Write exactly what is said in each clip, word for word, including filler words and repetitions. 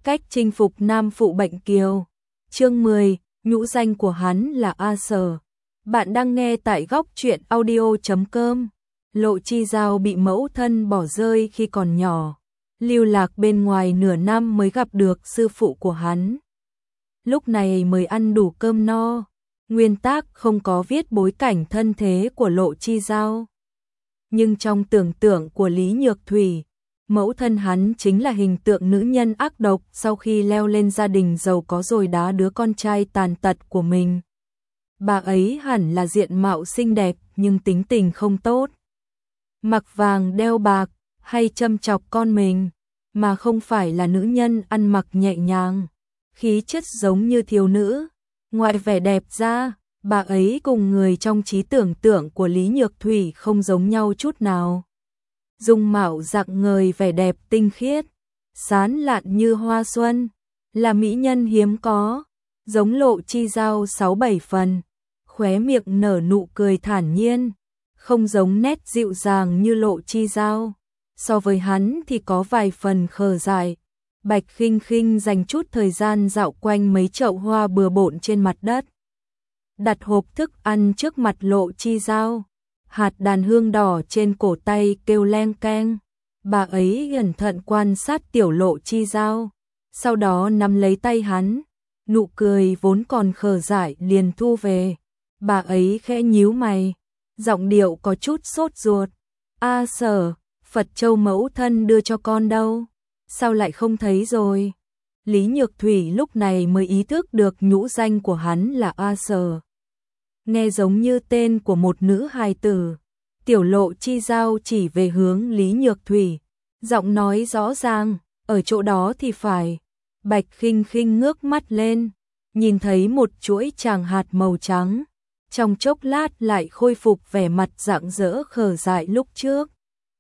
Cách chinh phục nam phụ bệnh kiều. Chương mười, nhũ danh của hắn là A Sở. Bạn đang nghe tại góc truyện audio chấm com. Lộ Chi Dao bị mẫu thân bỏ rơi khi còn nhỏ, lưu lạc bên ngoài nửa năm mới gặp được sư phụ của hắn. Lúc này mới ăn đủ cơm no. Nguyên tác không có viết bối cảnh thân thế của Lộ Chi Dao. Nhưng trong tưởng tượng của Lý Nhược Thủy, mẫu thân hắn chính là hình tượng nữ nhân ác độc sau khi leo lên gia đình giàu có rồi đá đứa con trai tàn tật của mình. Bà ấy hẳn là diện mạo xinh đẹp nhưng tính tình không tốt. Mặc vàng đeo bạc hay châm chọc con mình, mà không phải là nữ nhân ăn mặc nhẹ nhàng, khí chất giống như thiếu nữ. Ngoài vẻ đẹp ra, bà ấy cùng người trong trí tưởng tượng của Lý Nhược Thủy không giống nhau chút nào. Dung mạo rạng ngời vẻ đẹp tinh khiết, sán lạn như hoa xuân, là mỹ nhân hiếm có, giống Lộ Chi Dao sáu bảy phần, khóe miệng nở nụ cười thản nhiên, không giống nét dịu dàng như Lộ Chi Dao. So với hắn thì có vài phần khờ dại. Bạch Khinh Khinh dành chút thời gian dạo quanh mấy chậu hoa bừa bộn trên mặt đất. Đặt hộp thức ăn trước mặt Lộ Chi Dao. Hạt đàn hương đỏ trên cổ tay kêu leng keng. Bà ấy cẩn thận quan sát tiểu Lộ Chi Dao, sau đó nắm lấy tay hắn, nụ cười vốn còn khờ dại liền thu về. Bà ấy khẽ nhíu mày, giọng điệu có chút sốt ruột. A Sở, Phật Châu mẫu thân đưa cho con đâu? Sao lại không thấy rồi? Lý Nhược Thủy lúc này mới ý thức được nhũ danh của hắn là A Sở. Nghe giống như tên của một nữ hài tử. Tiểu Lộ Chi Dao chỉ về hướng Lý Nhược Thủy, giọng nói rõ ràng, ở chỗ đó thì phải. Bạch Khinh Khinh ngước mắt lên, nhìn thấy một chuỗi tràng hạt màu trắng, trong chốc lát lại khôi phục vẻ mặt rạng rỡ khờ dại lúc trước.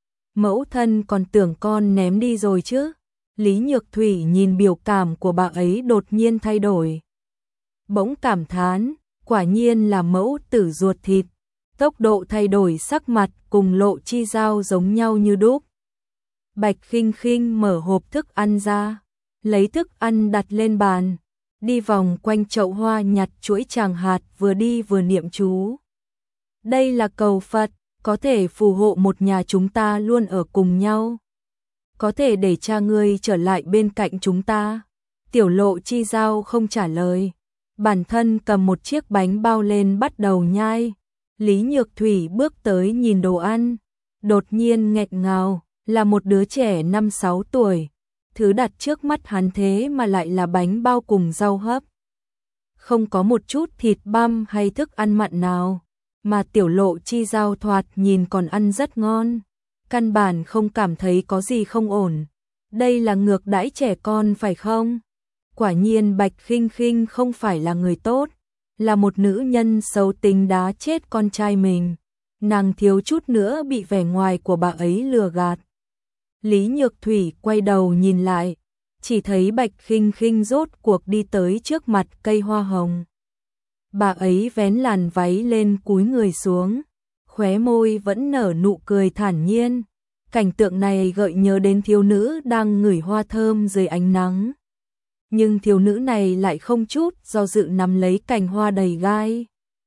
Mẫu thân còn tưởng con ném đi rồi chứ? Lý Nhược Thủy nhìn biểu cảm của bà ấy đột nhiên thay đổi, bỗng cảm thán, quả nhiên là mẫu tử ruột thịt. Tốc độ thay đổi sắc mặt cùng Lộ Chi Dao giống nhau như đúc. Bạch Khinh Khinh mở hộp thức ăn ra, lấy thức ăn đặt lên bàn, đi vòng quanh chậu hoa nhặt chuỗi tràng hạt, vừa đi vừa niệm chú. Đây là cầu Phật, có thể phù hộ một nhà chúng ta luôn ở cùng nhau. Có thể để cha ngươi trở lại bên cạnh chúng ta. Tiểu Lộ Chi Dao không trả lời, bản thân cầm một chiếc bánh bao lên bắt đầu nhai. Lý Nhược Thủy bước tới nhìn đồ ăn, đột nhiên nghẹn ngào, là một đứa trẻ năm sáu tuổi. Thứ đặt trước mắt hắn thế mà lại là bánh bao cùng rau hấp. Không có một chút thịt băm hay thức ăn mặn nào, mà Tiểu Lộ Chi Dao thoạt nhìn còn ăn rất ngon. Căn bản không cảm thấy có gì không ổn. Đây là ngược đãi trẻ con phải không? Quả nhiên Bạch Khinh Khinh không phải là người tốt, là một nữ nhân xấu tính đá chết con trai mình. Nàng thiếu chút nữa bị vẻ ngoài của bà ấy lừa gạt. Lý Nhược Thủy quay đầu nhìn lại, chỉ thấy Bạch Khinh Khinh rốt cuộc đi tới trước mặt cây hoa hồng. Bà ấy vén làn váy lên cúi người xuống, khóe môi vẫn nở nụ cười thản nhiên. Cảnh tượng này gợi nhớ đến thiếu nữ đang ngửi hoa thơm dưới ánh nắng. Nhưng thiếu nữ này lại không chút do dự nắm lấy cành hoa đầy gai,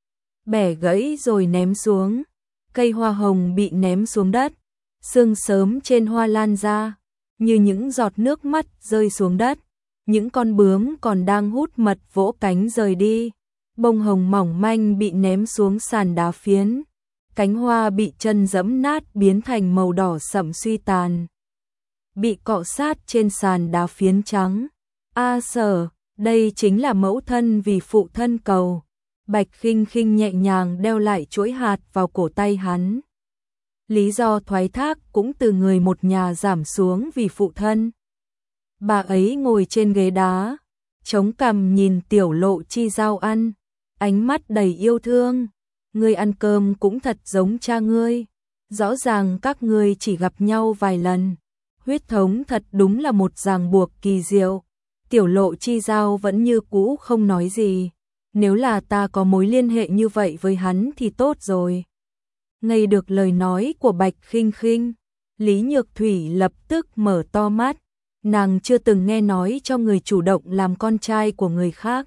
bẻ gãy rồi ném xuống. Cây hoa hồng bị ném xuống đất, sương sớm trên hoa lan ra, như những giọt nước mắt rơi xuống đất. Những con bướm còn đang hút mật vỗ cánh rời đi. Bông hồng mỏng manh bị ném xuống sàn đá phiến. Cánh hoa bị chân dẫm nát biến thành màu đỏ sậm suy tàn, bị cọ sát trên sàn đá phiến trắng. A Sở, đây chính là mẫu thân vì phụ thân cầu. Bạch Khinh Khinh nhẹ nhàng đeo lại chuỗi hạt vào cổ tay hắn. Lý do thoái thác cũng từ người một nhà giảm xuống vì phụ thân. Bà ấy ngồi trên ghế đá, chống cằm nhìn Tiểu Lộ Chi Dao ăn, ánh mắt đầy yêu thương. Ngươi ăn cơm cũng thật giống cha ngươi. Rõ ràng các ngươi chỉ gặp nhau vài lần. Huyết thống thật đúng là một ràng buộc kỳ diệu. Tiểu Lộ Chi Dao vẫn như cũ không nói gì. Nếu là ta có mối liên hệ như vậy với hắn thì tốt rồi. Nghe được lời nói của Bạch Khinh Khinh, Lý Nhược Thủy lập tức mở to mắt, nàng chưa từng nghe nói cho người chủ động làm con trai của người khác.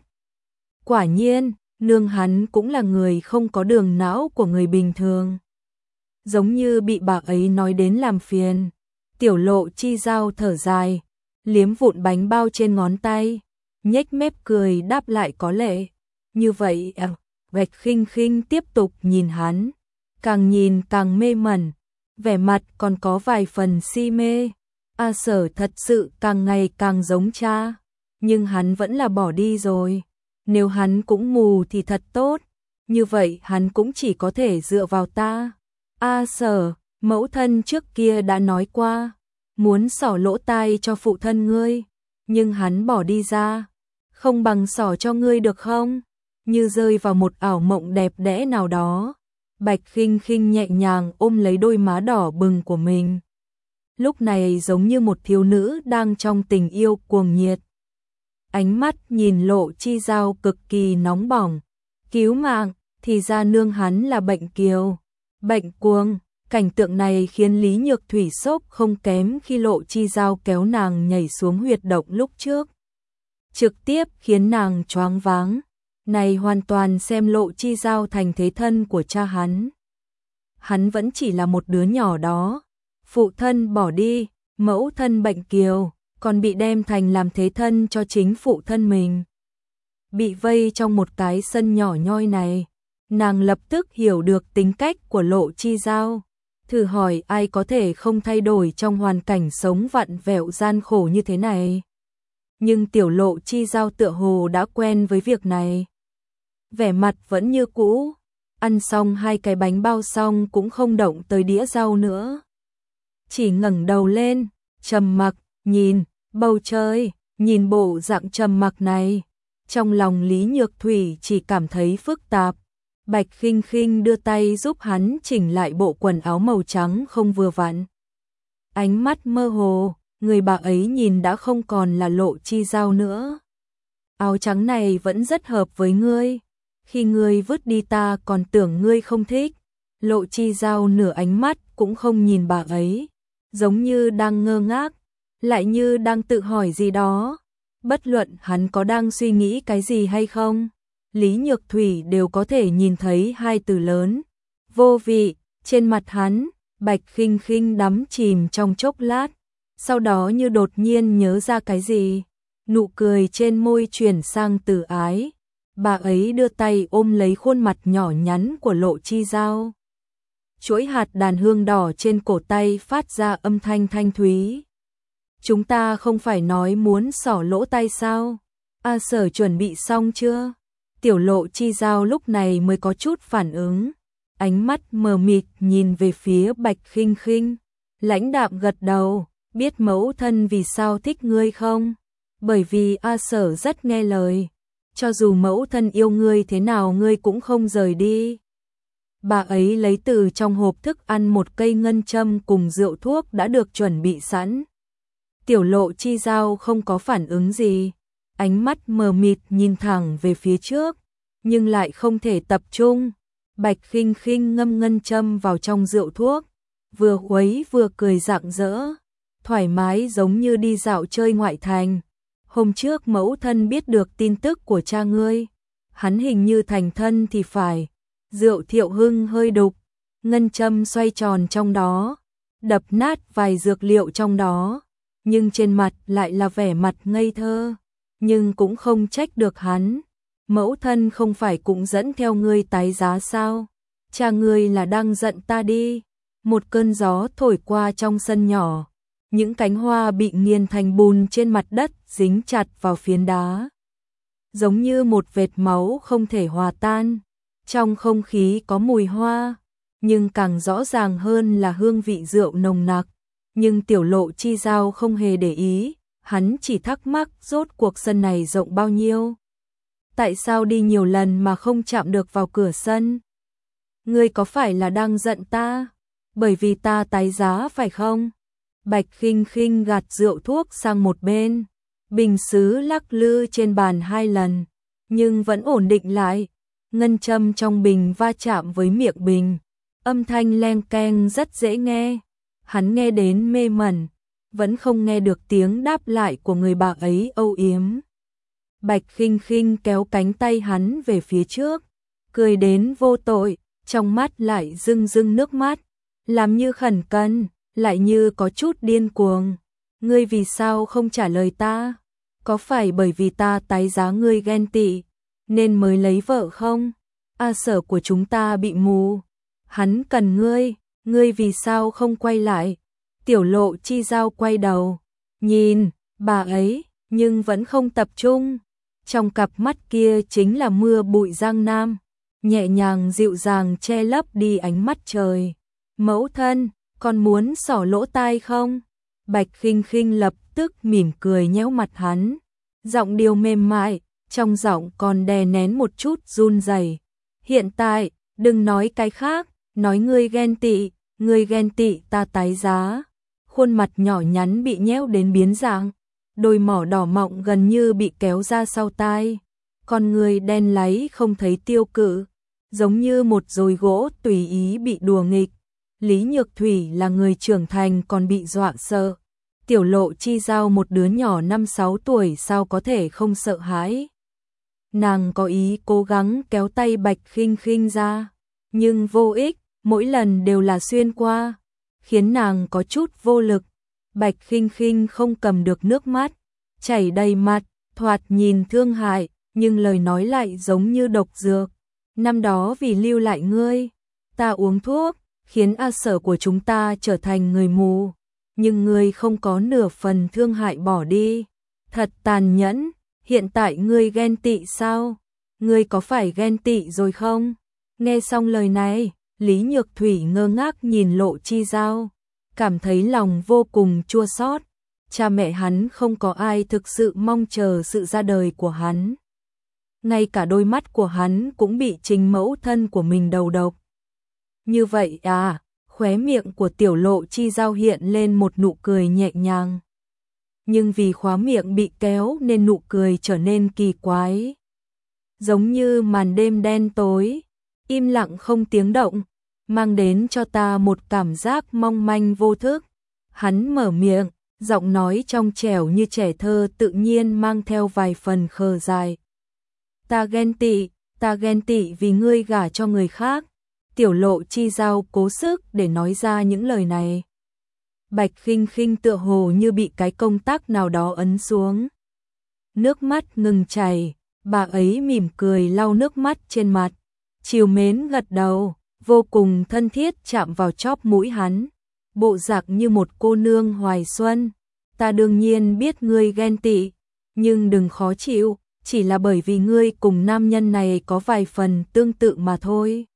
Quả nhiên, nương hắn cũng là người không có đường não của người bình thường. Giống như bị bà ấy nói đến làm phiền, Tiểu Lộ Chi Giao thở dài, liếm vụn bánh bao trên ngón tay, nhếch mép cười đáp lại có lệ. Như vậy à, Bạch Khinh Khinh tiếp tục nhìn hắn, càng nhìn càng mê mẩn, vẻ mặt còn có vài phần si mê. A Sở thật sự càng ngày càng giống cha, nhưng hắn vẫn là bỏ đi rồi. Nếu hắn cũng mù thì thật tốt, như vậy hắn cũng chỉ có thể dựa vào ta. A Sở, mẫu thân trước kia đã nói qua, muốn xỏ lỗ tai cho phụ thân ngươi, nhưng hắn bỏ đi ra, không bằng xỏ cho ngươi được không? Như rơi vào một ảo mộng đẹp đẽ nào đó. Bạch Khinh Khinh nhẹ nhàng ôm lấy đôi má đỏ bừng của mình. Lúc này giống như một thiếu nữ đang trong tình yêu cuồng nhiệt. Ánh mắt nhìn Lộ Chi Giao cực kỳ nóng bỏng. Cứu mạng, thì ra nương hắn là bệnh kiều, bệnh cuồng. Cảnh tượng này khiến Lý Nhược Thủy sốc không kém khi Lộ Chi Giao kéo nàng nhảy xuống huyệt động lúc trước. Trực tiếp khiến nàng choáng váng. Này hoàn toàn xem Lộ Chi Giao thành thế thân của cha hắn. Hắn vẫn chỉ là một đứa nhỏ đó. Phụ thân bỏ đi, mẫu thân bệnh kiều, còn bị đem thành làm thế thân cho chính phụ thân mình. Bị vây trong một cái sân nhỏ nhoi này, nàng lập tức hiểu được tính cách của Lộ Chi Giao. Thử hỏi ai có thể không thay đổi trong hoàn cảnh sống vặn vẹo gian khổ như thế này. Nhưng tiểu Lộ Chi Giao tựa hồ đã quen với việc này. Vẻ mặt vẫn như cũ, ăn xong hai cái bánh bao xong cũng không động tới đĩa rau nữa. Chỉ ngẩng đầu lên, trầm mặc, nhìn, bầu trời, nhìn bộ dạng trầm mặc này. Trong lòng Lý Nhược Thủy chỉ cảm thấy phức tạp. Bạch Khinh Khinh đưa tay giúp hắn chỉnh lại bộ quần áo màu trắng không vừa vặn. Ánh mắt mơ hồ, người bà ấy nhìn đã không còn là Lộ Chi Giao nữa. Áo trắng này vẫn rất hợp với ngươi. Khi ngươi vứt đi ta còn tưởng ngươi không thích. Lộ Chi Giao nửa ánh mắt cũng không nhìn bà ấy, giống như đang ngơ ngác, lại như đang tự hỏi gì đó. Bất luận hắn có đang suy nghĩ cái gì hay không, Lý Nhược Thủy đều có thể nhìn thấy hai từ lớn, vô vị, trên mặt hắn. Bạch Khinh Khinh đắm chìm trong chốc lát, sau đó như đột nhiên nhớ ra cái gì, nụ cười trên môi chuyển sang từ ái. Bà ấy đưa tay ôm lấy khuôn mặt nhỏ nhắn của Lộ Chi Giao. Chuỗi hạt đàn hương đỏ trên cổ tay phát ra âm thanh thanh thúy. Chúng ta không phải nói muốn xỏ lỗ tai sao? A Sở chuẩn bị xong chưa? Tiểu Lộ Chi Giao lúc này mới có chút phản ứng. Ánh mắt mờ mịt nhìn về phía Bạch Khinh Khinh. Lãnh đạm gật đầu, biết mẫu thân vì sao thích ngươi không? Bởi vì A Sở rất nghe lời. Cho dù mẫu thân yêu ngươi thế nào ngươi cũng không rời đi. Bà ấy lấy từ trong hộp thức ăn một cây ngân châm cùng rượu thuốc đã được chuẩn bị sẵn. Tiểu Lộ Chi Giao không có phản ứng gì, ánh mắt mờ mịt nhìn thẳng về phía trước, nhưng lại không thể tập trung. Bạch Khinh Khinh ngâm ngân châm vào trong rượu thuốc, vừa khuấy vừa cười rạng rỡ, thoải mái giống như đi dạo chơi ngoại thành. Hôm trước mẫu thân biết được tin tức của cha ngươi, hắn hình như thành thân thì phải. Rượu Thiệu Hưng hơi đục, ngân châm xoay tròn trong đó, đập nát vài dược liệu trong đó, nhưng trên mặt lại là vẻ mặt ngây thơ, nhưng cũng không trách được hắn. Mẫu thân không phải cũng dẫn theo ngươi tái giá sao? Cha ngươi là đang giận ta đi. Một cơn gió thổi qua trong sân nhỏ, những cánh hoa bị nghiền thành bùn trên mặt đất dính chặt vào phiến đá, giống như một vệt máu không thể hòa tan. Trong không khí có mùi hoa, nhưng càng rõ ràng hơn là hương vị rượu nồng nặc. Nhưng Tiểu Lộ Chi Giao không hề để ý, hắn chỉ thắc mắc rốt cuộc sân này rộng bao nhiêu. Tại sao đi nhiều lần mà không chạm được vào cửa sân? Ngươi có phải là đang giận ta? Bởi vì ta tái giá phải không? Bạch Khinh Khinh gạt rượu thuốc sang một bên, bình sứ lắc lư trên bàn hai lần, nhưng vẫn ổn định lại. Ngân châm trong bình va chạm với miệng bình, âm thanh leng keng rất dễ nghe. Hắn nghe đến mê mẩn, vẫn không nghe được tiếng đáp lại của người bà ấy âu yếm. Bạch Khinh Khinh kéo cánh tay hắn về phía trước, cười đến vô tội, trong mắt lại rưng rưng nước mắt, làm như khẩn cần, lại như có chút điên cuồng. Ngươi vì sao không trả lời ta? Có phải bởi vì ta tái giá ngươi ghen tị, nên mới lấy vợ không? A Sở của chúng ta bị mù, hắn cần ngươi, ngươi vì sao không quay lại? Tiểu Lộ Chi Giao quay đầu, nhìn bà ấy, nhưng vẫn không tập trung. Trong cặp mắt kia chính là mưa bụi giang nam, nhẹ nhàng dịu dàng che lấp đi ánh mắt trời. Mẫu thân, con muốn xỏ lỗ tai không? Bạch Khinh Khinh lập tức mỉm cười nhéo mặt hắn, giọng điệu mềm mại, trong giọng còn đè nén một chút run rẩy. Hiện tại, đừng nói cái khác, nói ngươi ghen tị, ngươi ghen tị ta tái giá. Khuôn mặt nhỏ nhắn bị nhéo đến biến dạng, đôi mỏ đỏ mọng gần như bị kéo ra sau tai, con người đen láy không thấy tiêu cự, giống như một dồi gỗ tùy ý bị đùa nghịch. Lý Nhược Thủy là người trưởng thành còn bị dọa sợ, Tiểu Lộ Chi Giao một đứa nhỏ năm sáu tuổi sao có thể không sợ hãi. Nàng có ý cố gắng kéo tay Bạch Khinh Khinh ra, nhưng vô ích, mỗi lần đều là xuyên qua, khiến nàng có chút vô lực. Bạch Khinh Khinh không cầm được nước mắt, chảy đầy mặt, thoạt nhìn thương hại, nhưng lời nói lại giống như độc dược. Năm đó vì lưu lại ngươi, ta uống thuốc, khiến A Sở của chúng ta trở thành người mù, nhưng ngươi không có nửa phần thương hại bỏ đi. Thật tàn nhẫn, hiện tại ngươi ghen tị sao? Ngươi có phải ghen tị rồi không? Nghe xong lời này, Lý Nhược Thủy ngơ ngác nhìn Lộ Chi Giao, cảm thấy lòng vô cùng chua xót. Cha mẹ hắn không có ai thực sự mong chờ sự ra đời của hắn. Ngay cả đôi mắt của hắn cũng bị chính mẫu thân của mình đầu độc. Như vậy à, khóe miệng của Tiểu Lộ Chi Giao hiện lên một nụ cười nhẹ nhàng. Nhưng vì khóa miệng bị kéo nên nụ cười trở nên kỳ quái. Giống như màn đêm đen tối, im lặng không tiếng động, mang đến cho ta một cảm giác mong manh vô thức. Hắn mở miệng, giọng nói trong trẻo như trẻ thơ tự nhiên mang theo vài phần khờ dại. Ta ghen tị, ta ghen tị vì ngươi gả cho người khác. Tiểu Lộ Chi Giao cố sức để nói ra những lời này. Bạch Khinh Khinh tựa hồ như bị cái công tắc nào đó ấn xuống. Nước mắt ngừng chảy, bà ấy mỉm cười lau nước mắt trên mặt, trìu mến gật đầu, vô cùng thân thiết chạm vào chóp mũi hắn, bộ dạng như một cô nương hoài xuân. Ta đương nhiên biết ngươi ghen tị, nhưng đừng khó chịu, chỉ là bởi vì ngươi cùng nam nhân này có vài phần tương tự mà thôi.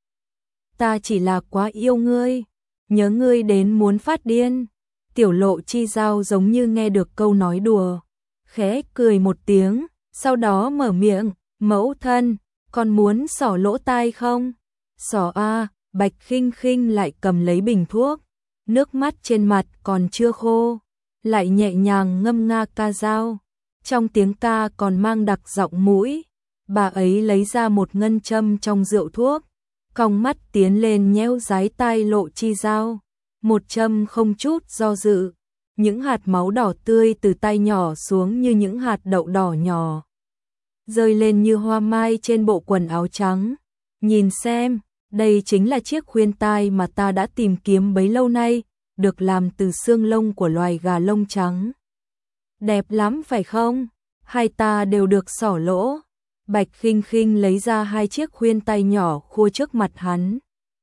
Ta chỉ là quá yêu ngươi, nhớ ngươi đến muốn phát điên. Tiểu Lộ Chi Giao giống như nghe được câu nói đùa, khẽ cười một tiếng, sau đó mở miệng, mẫu thân, con muốn xỏ lỗ tai không? Xỏ a. Bạch Khinh Khinh lại cầm lấy bình thuốc, nước mắt trên mặt còn chưa khô, lại nhẹ nhàng ngâm nga ca dao. Trong tiếng ca còn mang đặc giọng mũi, bà ấy lấy ra một ngân châm trong rượu thuốc, cong mắt tiến lên nhéo dái tai Lộ Chi Giao, một châm không chút do dự, những hạt máu đỏ tươi từ tay nhỏ xuống như những hạt đậu đỏ nhỏ, rơi lên như hoa mai trên bộ quần áo trắng. Nhìn xem, đây chính là chiếc khuyên tai mà ta đã tìm kiếm bấy lâu nay, được làm từ xương lông của loài gà lông trắng. Đẹp lắm phải không? Hai ta đều được xỏ lỗ. Bạch Khinh Khinh lấy ra hai chiếc khuyên tai nhỏ khua trước mặt hắn.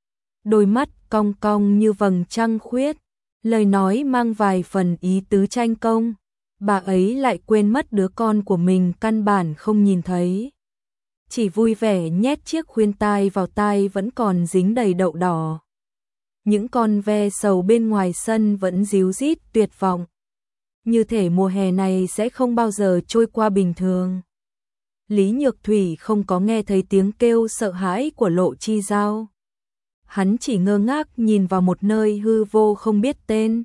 Đôi mắt cong cong như vầng trăng khuyết, lời nói mang vài phần ý tứ tranh công. Bà ấy lại quên mất đứa con của mình căn bản không nhìn thấy, chỉ vui vẻ nhét chiếc khuyên tai vào tai vẫn còn dính đầy đậu đỏ. Những con ve sầu bên ngoài sân vẫn ríu rít tuyệt vọng, như thể mùa hè này sẽ không bao giờ trôi qua bình thường. Lý Nhược Thủy không có nghe thấy tiếng kêu sợ hãi của Lộ Chi Giao. Hắn chỉ ngơ ngác nhìn vào một nơi hư vô không biết tên.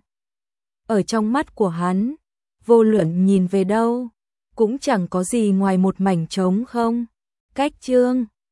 Ở trong mắt của hắn, vô luận nhìn về đâu, cũng chẳng có gì ngoài một mảnh trống không. Cách chương